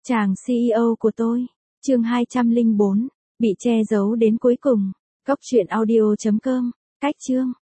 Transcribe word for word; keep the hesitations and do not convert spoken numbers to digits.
Chàng xê e ô của tôi, chương hai trăm lẻ bốn, bị che giấu đến cuối cùng. Cốc truyện audio chấm com, cách chương.